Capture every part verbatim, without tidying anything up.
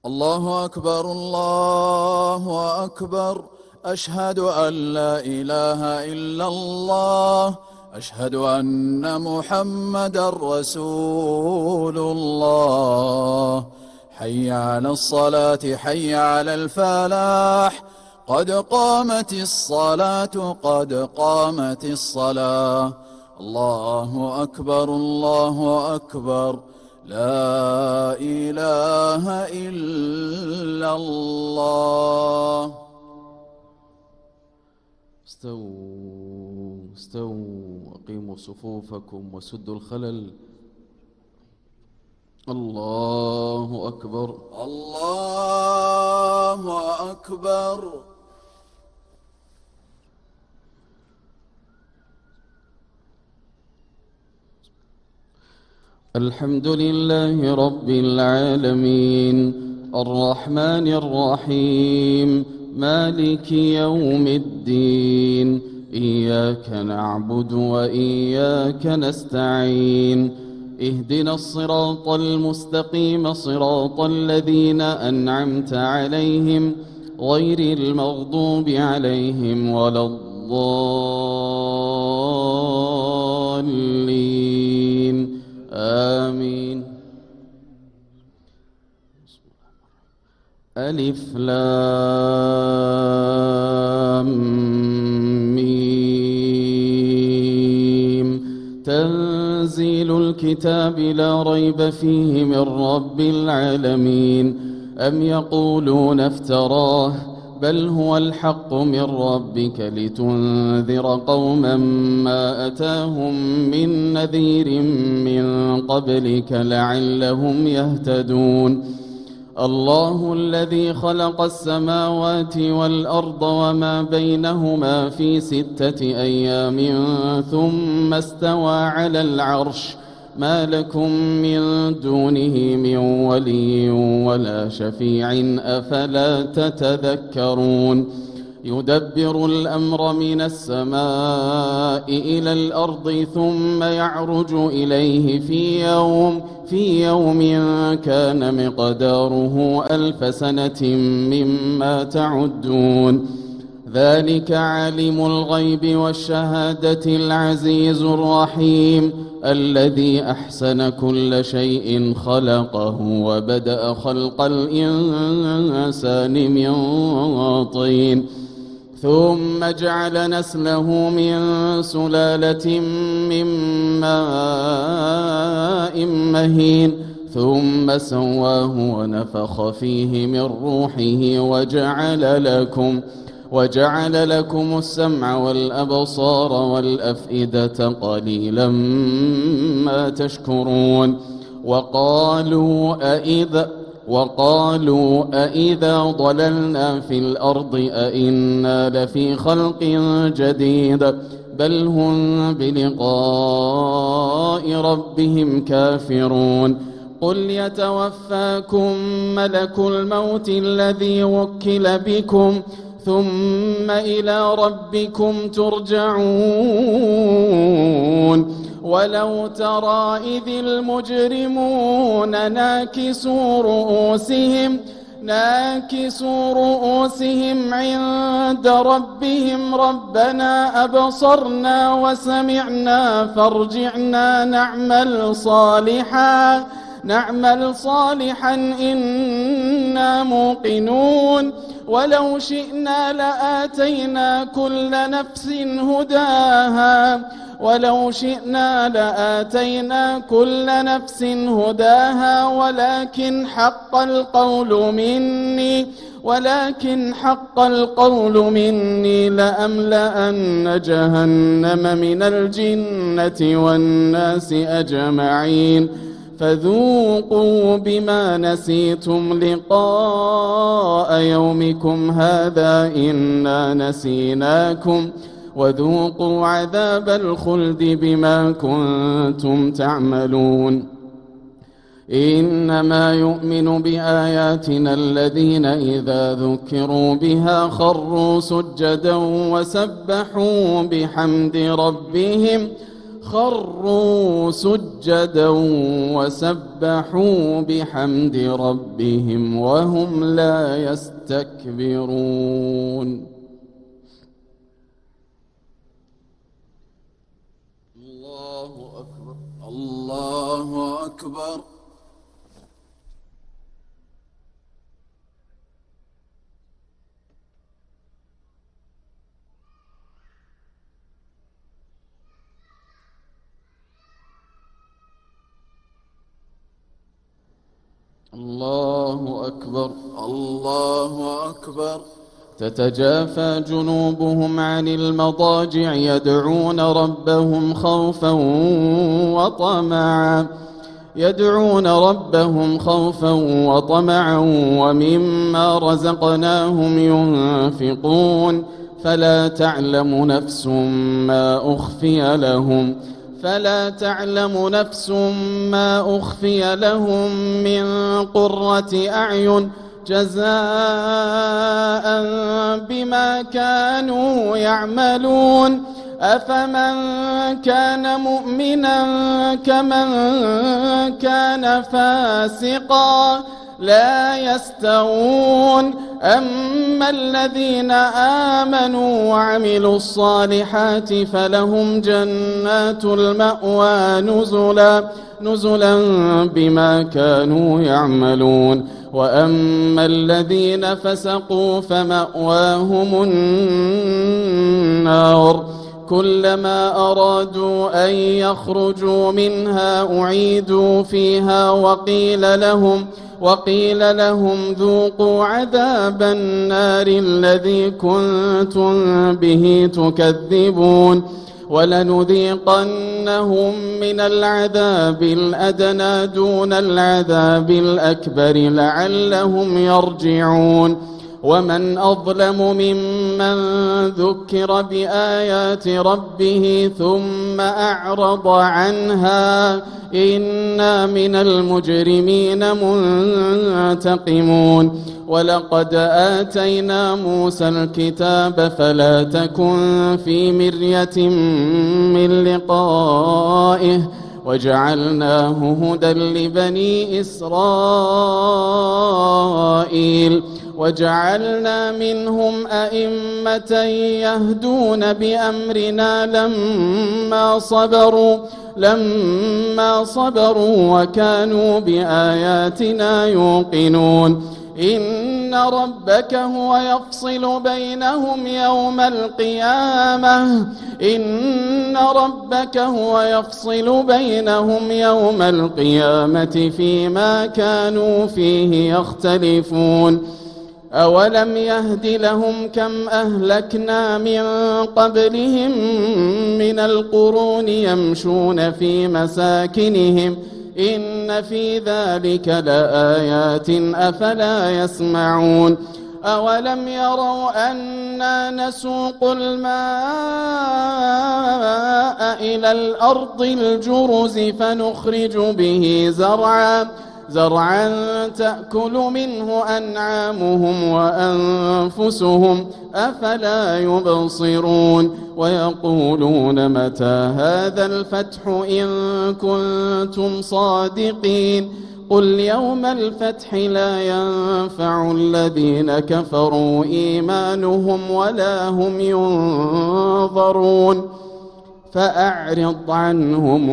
الله أكبر الله أكبر. أشهد أن لا إله إلا الله. أشهد أن محمدا رسول الله. حي على الصلاة حي على الفلاح. قد قامت الصلاة قد قامت الصلاة. الله أكبر الله أكبر. لا إله إلا الله. استووا استووا أقيموا صفوفكم وسدوا الخلل. الله أكبر الله أكبر. الحمد لله رب العالمين الرحمن الرحيم مالك يوم الدين. إياك نعبد وإياك نستعين. اهدنا الصراط المستقيم صراط الذين أنعمت عليهم غير المغضوب عليهم ولا الضالين آمين. ألف لام ميم. تنزيل الكتاب لا ريب فيه من رب العالمين. أم يقولون افتراه بل هو الحق من ربك لتنذر قوما ما أتاهم من نذير من قبلك لعلهم يهتدون. الله الذي خلق السماوات والأرض وما بينهما في ستة أيام ثم استوى على العرش. ما لكم من دونه من ولي ولا شفيع أفلا تتذكرون. يدبر الأمر من السماء إلى الأرض ثم يعرج إليه في يوم في يوم كان مقداره ألف سنة مما تعدون. ذلك عالم الغيب والشهادة العزيز الرحيم الذي أحسن كل شيء خلقه وبدأ خلق الإنسان من طين ثم جعل نسله من سلالة من ماء مهين ثم سواه ونفخ فيه من روحه وجعل لكم وجعل لكم السمع والأبصار والأفئدة قليلا ما تشكرون. وقالوا أئذا وقالوا أئذا ضللنا في الأرض أئنا لفي خلق جديد بل هم بلقاء ربهم كافرون. قل يتوفاكم ملك الموت الذي وكل بكم ثم إلى ربكم ترجعون. ولو ترى إذ المجرمون ناكسوا رؤوسهم ناكسوا رؤوسهم عند ربهم ربنا أبصرنا وسمعنا فارجعنا نعمل صالحا نعمل صالحا إنا موقنون. ولو شئنا لآتينا كل نفس هداها ولو شئنا لآتينا كل نفس هداها ولكن حق القول مني ولكن حق القول مني لأملأن جهنم من الجنة والناس أجمعين. فذوقوا بما نسيتم لقاء يومكم هذا إنا نسيناكم وذوقوا عذاب الخلد بما كنتم تعملون. إنما يؤمن بآياتنا الذين إذا ذكروا بها خروا سجدا وسبحوا بحمد ربهم خروا سجدا وسبحوا بحمد ربهم وهم لا يستكبرون. الله أكبر الله أكبر. الله أكبر الله أكبر. تتجافى جنوبهم عن المضاجع يدعون ربهم خوفا وطمعا يدعون ربهم خوفا وطمعا ومما رزقناهم ينفقون فلا تعلم نفس ما أخفي لهم فلا تعلم نفس ما أخفي لهم من قرة أعين جزاء بما كانوا يعملون. أفمن كان مؤمنا كمن كان فاسقا لا يستوون. أما الذين آمنوا وعملوا الصالحات فلهم جنات المأوى نزلا نزلا بما كانوا يعملون. وأما الذين فسقوا فمأواهم النار كلما أرادوا أن يخرجوا منها أعيدوا فيها وقيل لهم وقيل لهم ذوقوا عذاب النار الذي كنتم به تكذبون. ولنذيقنهم من العذاب الأدنى دون العذاب الأكبر لعلهم يرجعون. ومن أظلم ممن ذكر بآيات ربه ثم أعرض عنها إنا من المجرمين منتقمون. ولقد آتينا موسى الكتاب فلا تكن في مرية من لقائه وجعلناه هدى لبني إسرائيل وجعلنا منهم أئمة يهدون بأمرنا لما صبروا لما صبروا وكانوا بآياتنا يوقنون. إن ربك هو يفصل بينهم يوم القيامة إن ربك هو يفصل بينهم يوم القيامة فيما كانوا فيه يختلفون. أولم يهد لهم كم أهلكنا من قبلهم من القرون يمشون في مساكنهم إن في ذلك لآيات أفلا يسمعون. أولم يروا أنا نسوق الماء إلى الأرض الجرز فنخرج به زرعا زرعا تأكل منه أنعامهم وأنفسهم أفلا يبصرون. ويقولون متى هذا الفتح إن كنتم صادقين قل يوم الفتح لا ينفع الذين كفروا إيمانهم ولا هم ينظرون. فأعرض عنهم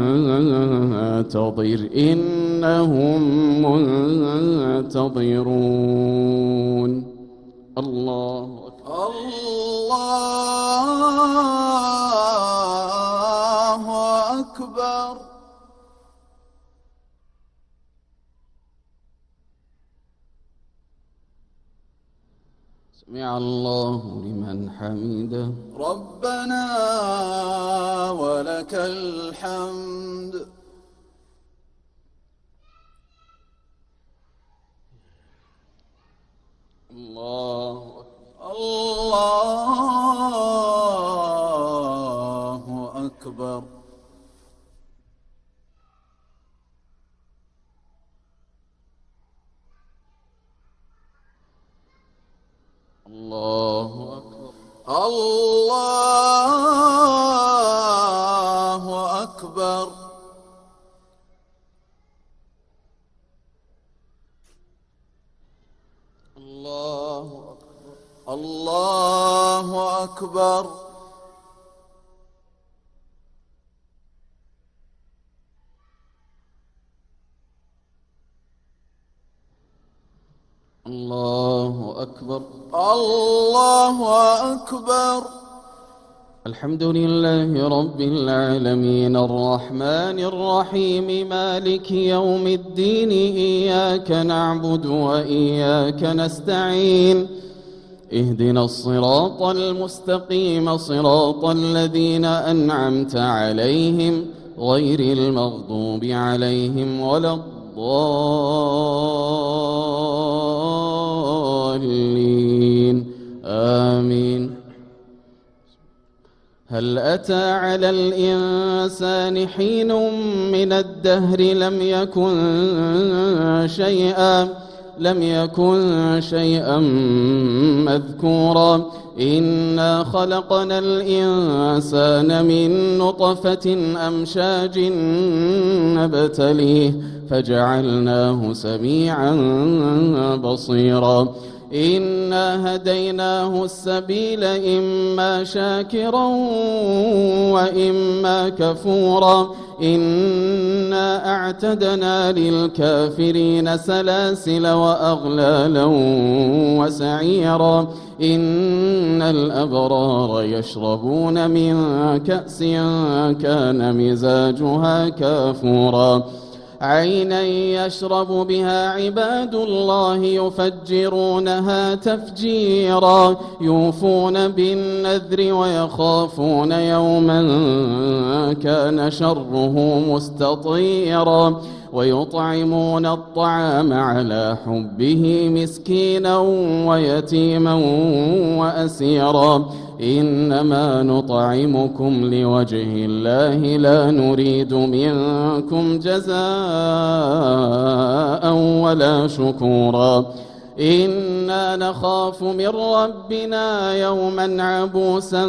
وانتظر إنهم منتظرون. الله أكبر الله أكبر. سمع الله لمن حمده ربنا ولك الحمد. الله الله أكبر. الله أكبر الله الله أكبر. الله أكبر. الله أكبر. الحمد لله رب العالمين الرحمن الرحيم مالك يوم الدين إياك نعبد وإياك نستعين اهدنا الصراط المستقيم صراط الذين أنعمت عليهم غير المغضوب عليهم ولا الضالين آمين. هل أتى على الإنسان حين من الدهر لم يكن شيئا لم يكن شيئا مذكورا إنا خلقنا الإنسان من نطفة أمشاج نبتليه فجعلناه سميعا بصيرا إنا هديناه السبيل إما شاكرا وإما كفورا إنا أعتدنا للكافرين سلاسل وأغلالا وسعيرا إن الأبرار يشربون من كأس كان مزاجها كافورا عينا يشرب بها عباد الله يفجرونها تفجيرا يوفون بالنذر ويخافون يوما كان شره مستطيرا ويطعمون الطعام على حبه مسكينا ويتيما وأسيرا إنما نطعمكم لوجه الله لا نريد منكم جزاء ولا شكورا إنا نخاف من ربنا يوما عبوسا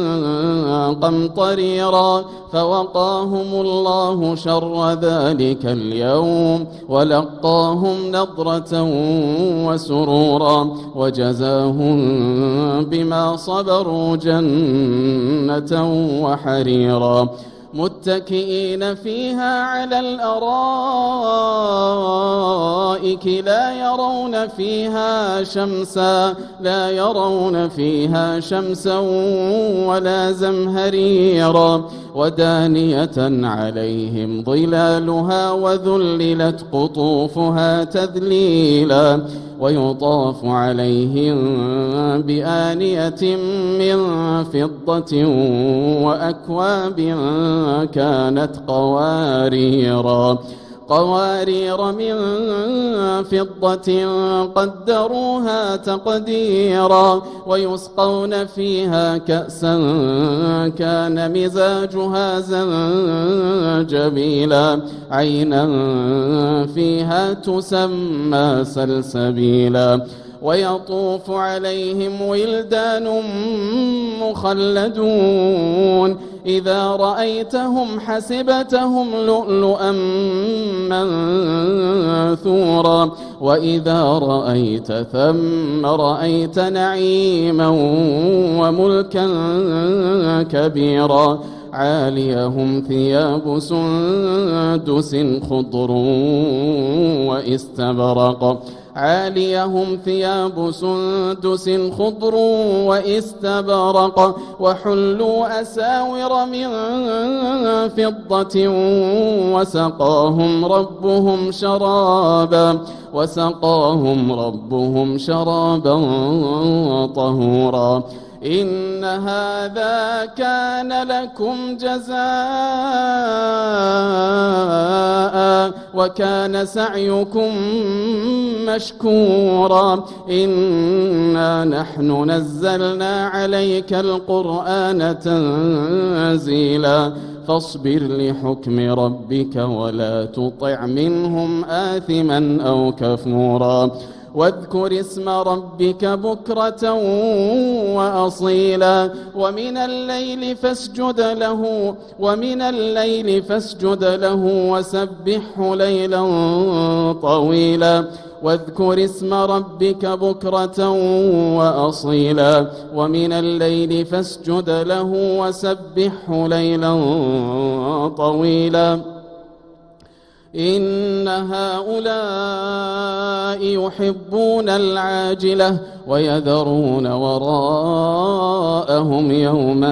قمطريرا فوقاهم الله شر ذلك اليوم ولقاهم نضرة وسرورا وجزاهم بما صبروا جنة وحريرا متكئين فيها على الأرائك لا يرون فيها شمسا لا يرون فيها شمسا ولا زمهريرا ودانية عليهم ظلالها وذللت قطوفها تذليلا ويطاف عليهم بآنية من فضة وأكواب كانت قواريرا قوارير من فضة قدروها تقديرا ويسقون فيها كأسا كان مزاجها زنجبيلا عينا فيها تسمى سلسبيلا ويطوف عليهم ولدان مخلدون إذا رأيتهم حسبتهم لؤلؤا منثورا وإذا رأيت ثم رأيت نعيما وملكا كبيرا عاليهم ثياب سندس خضر واستبرق عاليهم ثياب سندس خضر واستبرق وحلوا أساور من فضة وسقاهم ربهم شرابا وسقاهم ربهم شرابا طهورا إن هذا كان لكم جزاء وكان سعيكم مشكورا إنا نحن نزلنا عليك القرآن تنزيلا فاصبر لحكم ربك ولا تطع منهم آثما أو كفورا واذكر اسم ربك بكرة وأصيلا ومن الليل فاسجد له ومن الليل فاسجد له وسبحه ليلا طويلا واذكر اسم ربك بكرة وأصيلا ومن الليل فاسجد له وسبحه ليلا طويلا إن هؤلاء يحبون العاجلة ويذرون وراءهم يوما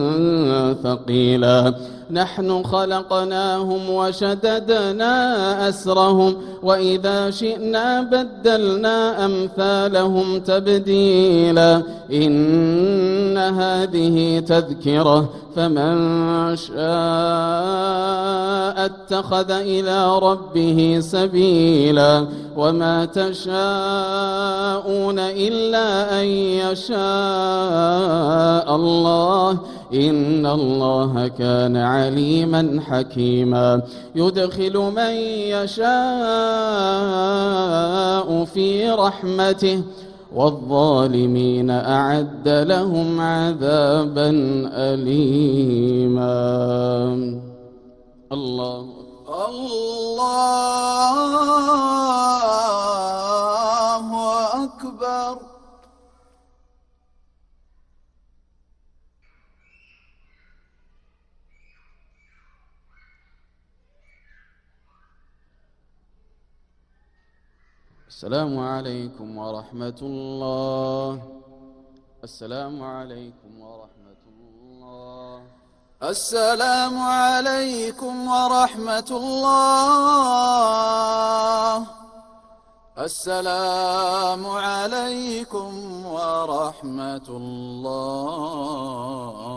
ثقيلا نحن خلقناهم وشددنا أسرهم وإذا شئنا بدلنا أمثالهم تبديلا إن هذه تذكرة فمن شاء اتخذ إلى ربه سبيلا وما تشاءون إلا أن يشاء الله إن الله كان عليما حكيما يدخل من يشاء في رحمته والظالمين أعد لهم عذابا أليما الله الله أكبر. السلام عليكم ورحمة الله. السلام عليكم ورحمة الله. السلام عليكم ورحمة الله. السلام عليكم ورحمة الله.